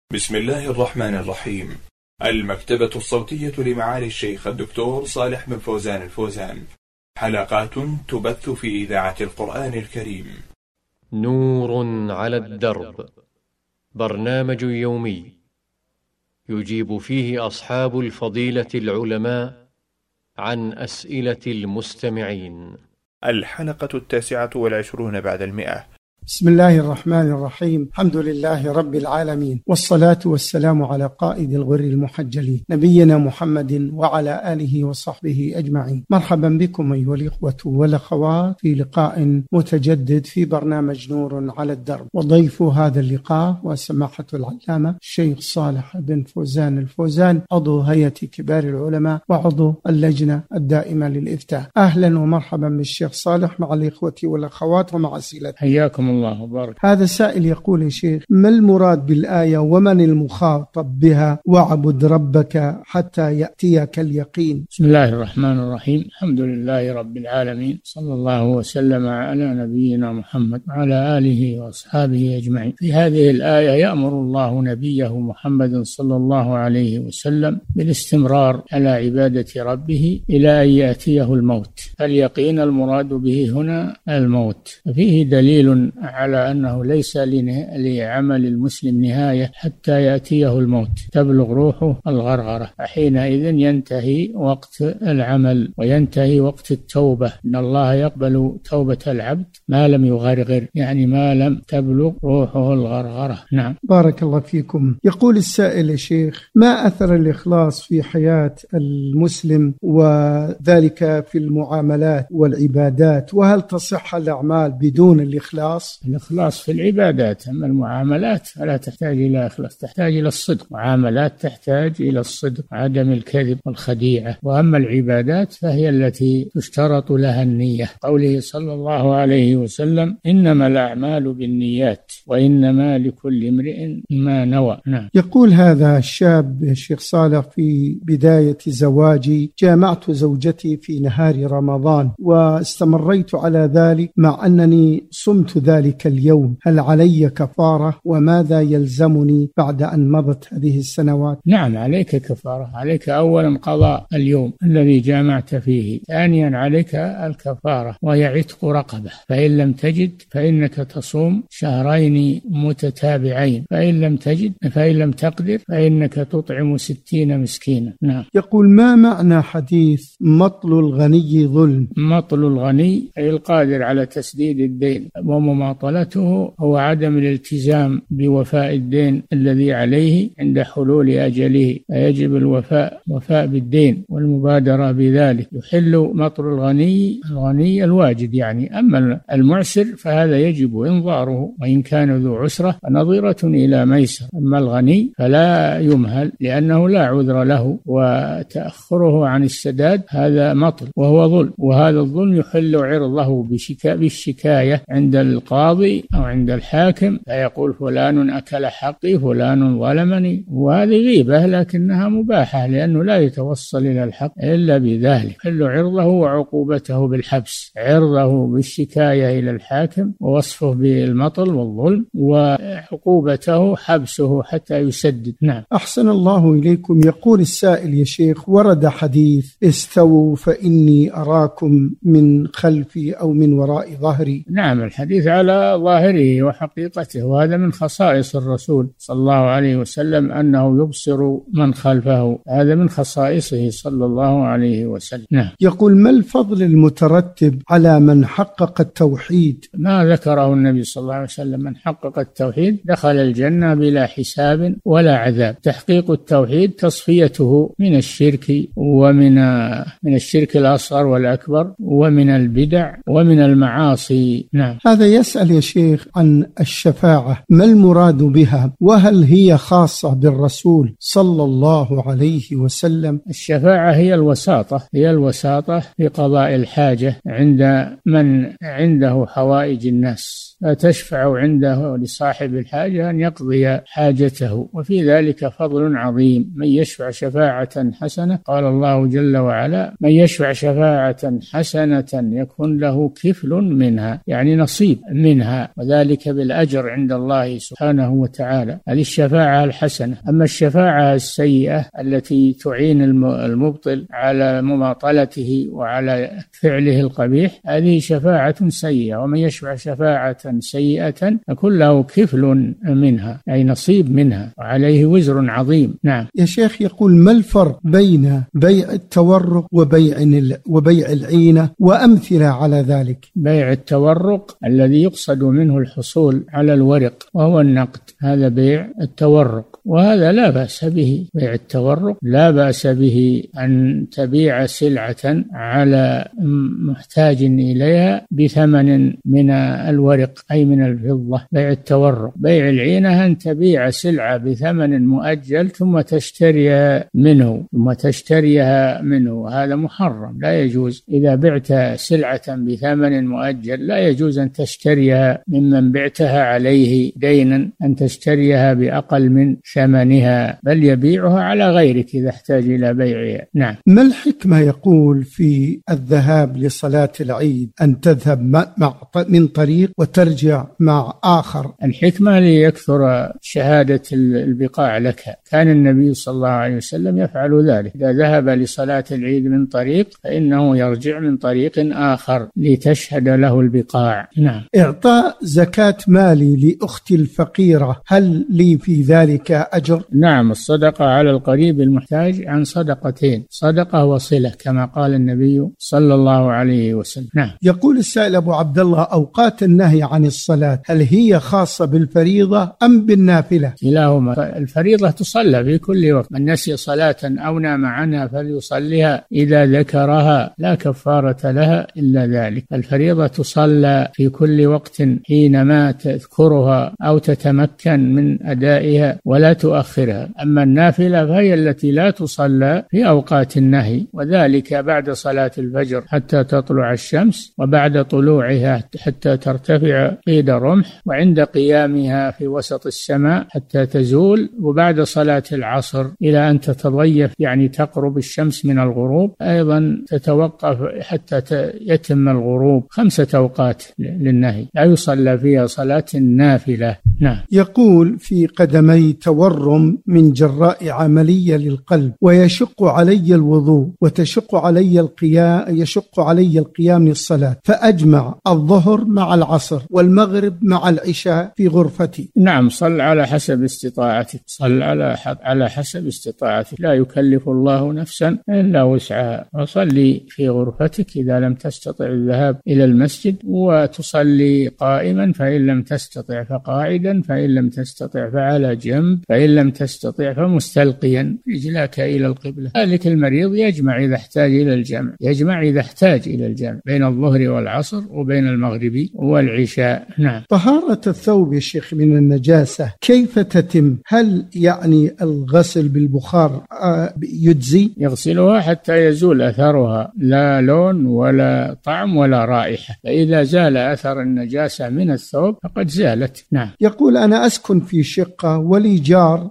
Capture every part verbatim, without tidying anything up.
بسم الله الرحمن الرحيم. المكتبة الصوتية لمعالي الشيخ الدكتور صالح بن فوزان الفوزان، حلقات تبث في إذاعة القرآن الكريم. نور على الدرب، برنامج يومي يجيب فيه أصحاب الفضيلة العلماء عن أسئلة المستمعين. الحلقة التاسعة والعشرون بعد المئة. بسم الله الرحمن الرحيم. الحمد لله رب العالمين، والصلاة والسلام على قائد الغر المحجلين نبينا محمد وعلى آله وصحبه أجمعين. مرحبا بكم أيها الإخوة والأخوات في لقاء متجدد في برنامج نور على الدرب، وضيف هذا اللقاء وسماحة العلامة الشيخ صالح بن فوزان الفوزان، عضو هيئة كبار العلماء وعضو اللجنة الدائمة للإفتاء. أهلا ومرحبا بالشيخ صالح مع الإخوة والأخوات ومع أسئلة. حياكم الله وبارك. هذا سائل يقول: يا شيخ، ما المراد بالآية ومن المخاطب بها واعبد ربك حتى يأتيك اليقين؟ بسم الله الرحمن الرحيم. الحمد لله رب العالمين، صلى الله وسلم على نبينا محمد وعلى آله وأصحابه أجمعين. في هذه الآية يأمر الله نبيه محمد صلى الله عليه وسلم بالاستمرار على عبادة ربه إلى أن يأتيه الموت. اليقين المراد به هنا الموت، فيه دليل على أنه ليس لعمل المسلم نهاية حتى يأتيه الموت، تبلغ روحه الغرغرة، حينئذ ينتهي وقت العمل وينتهي وقت التوبة. إن الله يقبل توبة العبد ما لم يغرغر، يعني ما لم تبلغ روحه الغرغرة. نعم. بارك الله فيكم. يقول السائل: يا شيخ، ما أثر الإخلاص في حياة المسلم وذلك في المعاملات والعبادات، وهل تصح الأعمال بدون الإخلاص؟ الإخلاص في العبادات، أما المعاملات فلا تحتاج إلى إخلاص، تحتاج إلى الصدق. معاملات تحتاج إلى الصدق، عدم الكذب والخديعة. وأما العبادات فهي التي تشترط لها النية. قوله صلى الله عليه وسلم: إنما الأعمال بالنيات وإنما لكل امرئ ما نوى. نعم. يقول هذا الشاب: يا شيخ صالح، في بداية زواجي جامعت زوجتي في نهار رمضان واستمريت على ذلك مع أنني صمت ذلك اليوم، هل علي كفارة؟ وماذا يلزمني بعد أن مضت هذه السنوات؟ نعم، عليك كفارة. عليك أولا قضاء اليوم الذي جامعت فيه، ثانيا عليك الكفارة وهي عتق رقبة، فإن لم تجد فإنك تصوم شهرين متتابعين، فإن لم تجد فإن لم تقدر فإنك تطعم ستين مسكينا. نعم. يقول: ما معنى حديث مطل الغني ظلم؟ مطل الغني أي القادر على تسديد الدين، ومماطلته هو عدم الالتزام بوفاء الدين الذي عليه عند حلول أجله، فيجب الوفاء وفاء بالدين والمبادرة بذلك. يحل مطل الغني الغني الواجد يعني، أما المعسر فهذا يجب إنظاره، وإن كان ذو عسرة فنظرة إلى ميسر. أما الغني فلا يمهل لأنه لا عذر له، وتأخره عن السداد هذا مطل وهو ظلم، وهذا الظلم يحل عرضه بشكا بالشكاية عند القاضي أو عند الحاكم، فيقول فلان أكل حقي، فلان ظلمني، وهذه غيبة لكنها مباحة لأنه لا يتوصل إلى الحق إلا بذلك. حل عرضه وعقوبته بالحبس، عرضه بالشكاية إلى الحاكم ووصفه بالمطل والظلم، وعقوبته حبسه حتى يسدد. نعم. أحسن الله إليكم. يقول السائل: يا شيخ، ورد حديث استووا فإني أراكم من خلفي أو من وراء ظهري. نعم، الحديث على ظاهره وحقيقته، وهذا من خصائص الرسول صلى الله عليه وسلم أنه يبصر من خلفه، هذا من خصائصه صلى الله عليه وسلم. نعم. يقول: ما الفضل المترتب على من حقق التوحيد؟ ما ذكره النبي صلى الله عليه وسلم: من حقق التوحيد دخل الجنة بلا حساب ولا عذاب. تحقيق التوحيد تصفيته من الشرك ومن من الشرك الأصغر والأكبر ومن البدع ومن المعاصي. نعم. هذا يسأل يا شيخ عن الشفاعة، ما المراد بها؟ وهل هي خاصة بالرسول صلى الله عليه وسلم؟ الشفاعة هي الوساطة هي الوساطة في قضاء الحاجة عند من عنده حوائج الناس، فتشفع عنده لصاحب الحاجة أن يقضي حاجته، وفي ذلك فضل عظيم. من يشفع شفاعة حسنة، قال الله جل وعلا: من يشفع شفاعة حسنة يكون له كفل منها، يعني نصيب من منها، وذلك بالأجر عند الله سبحانه وتعالى. هذه الشفاعة الحسنة. أما الشفاعة السيئة التي تعين المبطل على مماطلته وعلى فعله القبيح، هذه شفاعة سيئة، ومن يشفع شفاعة سيئة يكون له كفل منها، أي نصيب منها، وعليه وزر عظيم. نعم. يا شيخ، يقول ما الفرق بين بيع التورق وبيع وبيع العينة وأمثلة على ذلك؟ بيع التورق الذي يقصد منه الحصول على الورق وهو النقد، هذا بيع التورق، وهذا لا بأس به. بيع التورق لا بأس به أن تبيع سلعة على محتاج إليها بثمن من الورق أي من الفضة، بيع التورق. بيع العينة أن تبيع سلعة بثمن مؤجل ثم تشتري منه ثم تشتريها منه، هذا محرم، لا يجوز. إذا بعت سلعة بثمن مؤجل لا يجوز أن تشتريها ممن بعتها عليه دينا، أن تشتريها بأقل من ثمنها، بل يبيعها على غيرك إذا احتاج إلى بيعها. نعم. ما الحكمة يقول في الذهاب لصلاة العيد أن تذهب مع من طريق وترجع مع آخر؟ الحكمة ليكثر شهادة البقاع لك. كان النبي صلى الله عليه وسلم يفعل ذلك، إذا ذهب لصلاة العيد من طريق فإنه يرجع من طريق آخر لتشهد له البقاع. نعم. إعطاء زكاة مالي لأختي الفقيرة، هل لي في ذلك أجر؟ نعم. الصدقة على القريب المحتاج عن صدقتين، صدقة وصلة، كما قال النبي صلى الله عليه وسلم. نعم. يقول السائل أبو عبد الله: أوقات النهي عن الصلاة هل هي خاصة بالفريضة أم بالنافلة؟ كلاهما. الفريضة تصلى في كل وقت، من نسي صلاة أو نام عنها فليصليها إذا ذكرها، لا كفارة لها إلا ذلك. الفريضة تصلى في كل وقت حينما تذكرها أو تتمكن من أدائها ولا تؤخرها. أما النافلة فهي التي لا تصلى في أوقات النهي، وذلك بعد صلاة الفجر حتى تطلع الشمس، وبعد طلوعها حتى ترتفع قيد رمح، وعند قيامها في وسط السماء حتى تزول، وبعد صلاة العصر إلى أن تتضيف يعني تقرب الشمس من الغروب، أيضا تتوقف حتى يتم الغروب. خمسة أوقات للنهي لا يصلى فيها صلاة النافلة. نعم. يقول: في قدمي تورم من جراء عملية للقلب، ويشق علي الوضوء وتشق علي القيام يشق علي القيام للصلاة، فأجمع الظهر مع العصر والمغرب مع العشاء في غرفتي. نعم. صل على حسب استطاعتك، صل على على حسب استطاعتك، لا يكلف الله نفسا إلا وسعها. وصلي في غرفتك إذا لم تستطع الذهاب إلى المسجد، وتصلي قائما فإن لم تستطع فقاعدا، فإن لم تستطع فعلى جنب، فإن لم تستطع فمستلقيا رجلك إلى القبلة. ذلك المريض يجمع إذا احتاج إلى الجمع، يجمع إذا احتاج إلى الجمع بين الظهر والعصر وبين المغرب والعشاء. نعم. طهارة الثوب يا شيخ من النجاسة كيف تتم؟ هل يعني الغسل بالبخار يجزي؟ يغسلها حتى يزول أثرها، لا لون ولا طعم ولا رائحة، فإذا زال أثر النجاسة من الثوب فقد زالت. نعم. يقول: أنا أسكن في شقة ولي جار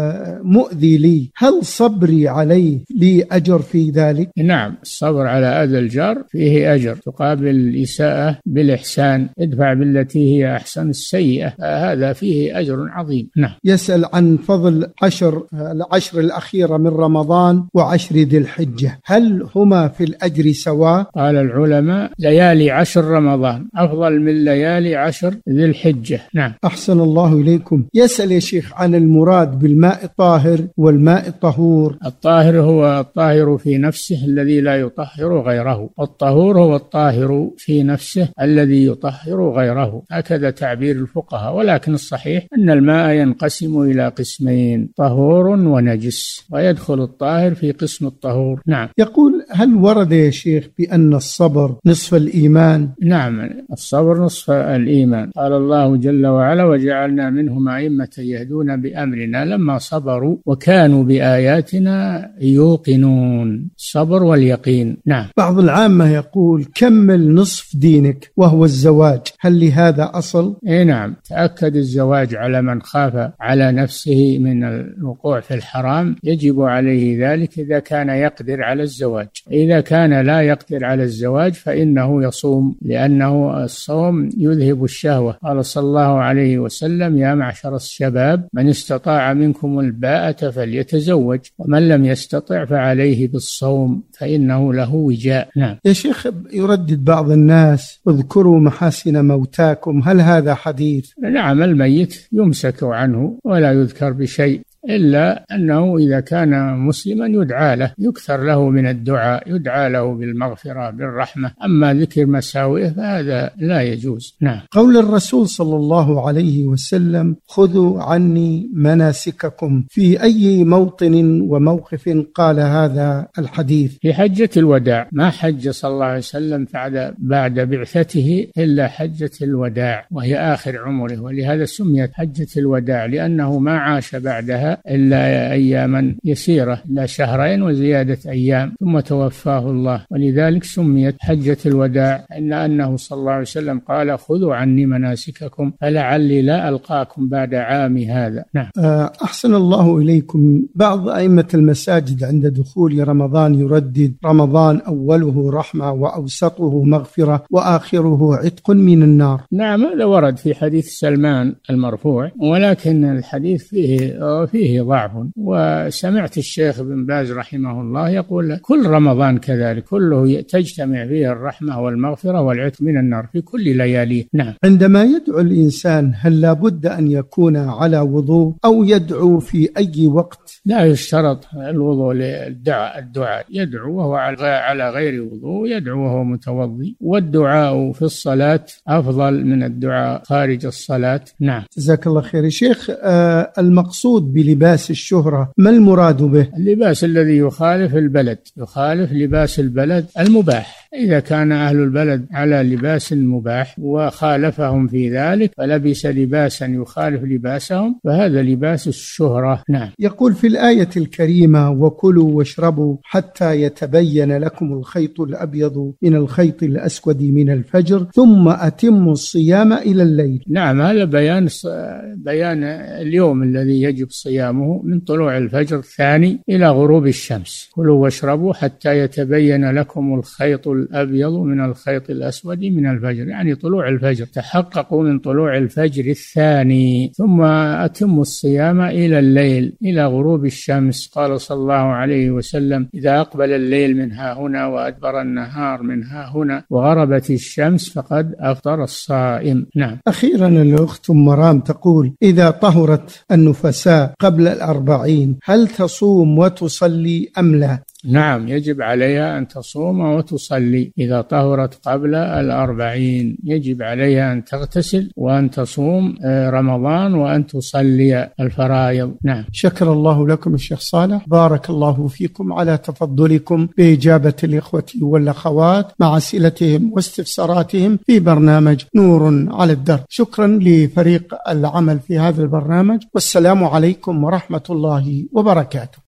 مؤذي لي، هل صبري عليه لي أجر في ذلك؟ نعم. الصبر على أذى الجار فيه أجر، تقابل الإساءة بالإحسان، ادفع بالتي هي أحسن السيئة، هذا فيه أجر عظيم. نعم. يسأل عن فضل عشر العشر الأخيرة من رمضان وعشر ذي الحجة، هل هما في الأجر سواء؟ قال العلماء: ليالي عشر رمضان أفضل من ليالي عشر ذي الحجة. نعم. أحسن الله إليكم. يسأل يا شيخ عن المراد بالماء الطاهر والماء الطهور. الطاهر هو الطاهر في نفسه الذي لا يطهر غيره، والطهور هو الطاهر في نفسه الذي يطهر غيره، هكذا تعبير الفقهاء. ولكن الصحيح أن الماء ينقسم إلى قسمين: طهور ونجس، ويدخل الطاهر في قسم الطهور. نعم. يقول: هل ورد يا شيخ بأن الصبر نصف الإيمان؟ نعم. الصبر نصف الإيمان. قال الله جل وعلا: وجعلنا منهم أئمة يهدون بأمرنا لما صبروا وكانوا بآياتنا يوقنون. الصبر واليقين. نعم. بعض العامة يقول: كمل نصف دينك وهو الزواج، هل لهذا أصل؟ إيه نعم. تأكد الزواج على من خاف على نفسه من الوقوع في الحرام، يجب عليه ذلك إذا كان يقدر على الزواج. إذا كان لا يقدر على الزواج فإنه يصوم، لأنه الصوم منكم يذهب الشهوة. قال صلى الله عليه وسلم: يا معشر الشباب من استطاع منكم الباءة فليتزوج، ومن لم يستطع فعليه بالصوم فإنه له وجاء. نعم. يا شيخ، يردد بعض الناس: اذكروا محاسن موتاكم، هل هذا حديث؟ نعم، الميت يمسك عنه ولا يذكر بشيء، إلا أنه إذا كان مسلما يدعى له، يكثر له من الدعاء، يدعى له بالمغفرة بالرحمة. أما ذكر مساوئه فهذا لا يجوز. نعم. قول الرسول صلى الله عليه وسلم: خذوا عني مناسككم، في أي موطن وموقف قال هذا الحديث؟ في حجة الوداع، ما حج صلى الله عليه وسلم بعد بعد بعثته إلا حجة الوداع، وهي آخر عمره، ولهذا سميت حجة الوداع، لأنه ما عاش بعدها إلا أياما يسيرة، إلا شهرين وزيادة أيام، ثم توفاه الله، ولذلك سميت حجة الوداع، إن أنه صلى الله عليه وسلم قال: خذوا عني مناسككم فلعلي لا ألقاكم بعد عامي هذا. نعم. أحسن الله إليكم. بعض أئمة المساجد عند دخول رمضان يردد: رمضان أوله رحمة وأوسطه مغفرة وآخره عتق من النار. نعم، هذا ورد في حديث سلمان المرفوع، ولكن الحديث فيه فيه ضعف. وسمعت الشيخ بن باز رحمه الله يقول: كل رمضان كذلك، كله تجتمع فيه الرحمة والمغفرة والعتق من النار في كل لياليه. نعم. عندما يدعو الإنسان هل لا بد أن يكون على وضوء أو يدعو في أي وقت؟ لا يشترط الوضوء للدعاء، الدعاء يدعو وهو على غير وضوء، يدعو وهو متوضي، والدعاء في الصلاة أفضل من الدعاء خارج الصلاة. نعم. جزاك الله خير. شيخ، آه المقصود بلباس الشهرة ما المراد به؟ اللباس الذي يخالف البلد، يخالف لباس البلد المباح. إذا كان أهل البلد على لباس مباح وخالفهم في ذلك فلبس لباسا يخالف لباسهم فهذا لباس الشهرة. نعم. يقول في الآية الكريمة: وكلوا واشربوا حتى يتبين لكم الخيط الأبيض من الخيط الأسود من الفجر ثم أتموا الصيام إلى الليل. نعم، هذا بيان بيان اليوم الذي يجب صيامه من طلوع الفجر الثاني إلى غروب الشمس. كلوا واشربوا حتى يتبين لكم الخيط الأبيض من الخيط الأسود من الفجر، يعني طلوع الفجر، تحققوا من طلوع الفجر الثاني، ثم أتموا الصيام إلى الليل إلى غروب الشمس. قال صلى الله عليه وسلم: إذا أقبل الليل من ها هنا وأدبر النهار من ها هنا وغربت الشمس فقد أفطر الصائم. نعم. أخيرا الأخت مرام تقول: إذا طهرت النفساء قبل الأربعين هل تصوم وتصلي أم لا؟ نعم، يجب عليها أن تصوم وتصلي. إذا طهرت قبل الأربعين يجب عليها أن تغتسل وأن تصوم رمضان وأن تصلي الفرائض. نعم. شكر الله لكم الشيخ صالح، بارك الله فيكم على تفضلكم بإجابة الإخوة والأخوات مع أسئلتهم واستفساراتهم في برنامج نور على الدرب. شكرا لفريق العمل في هذا البرنامج، والسلام عليكم ورحمة الله وبركاته.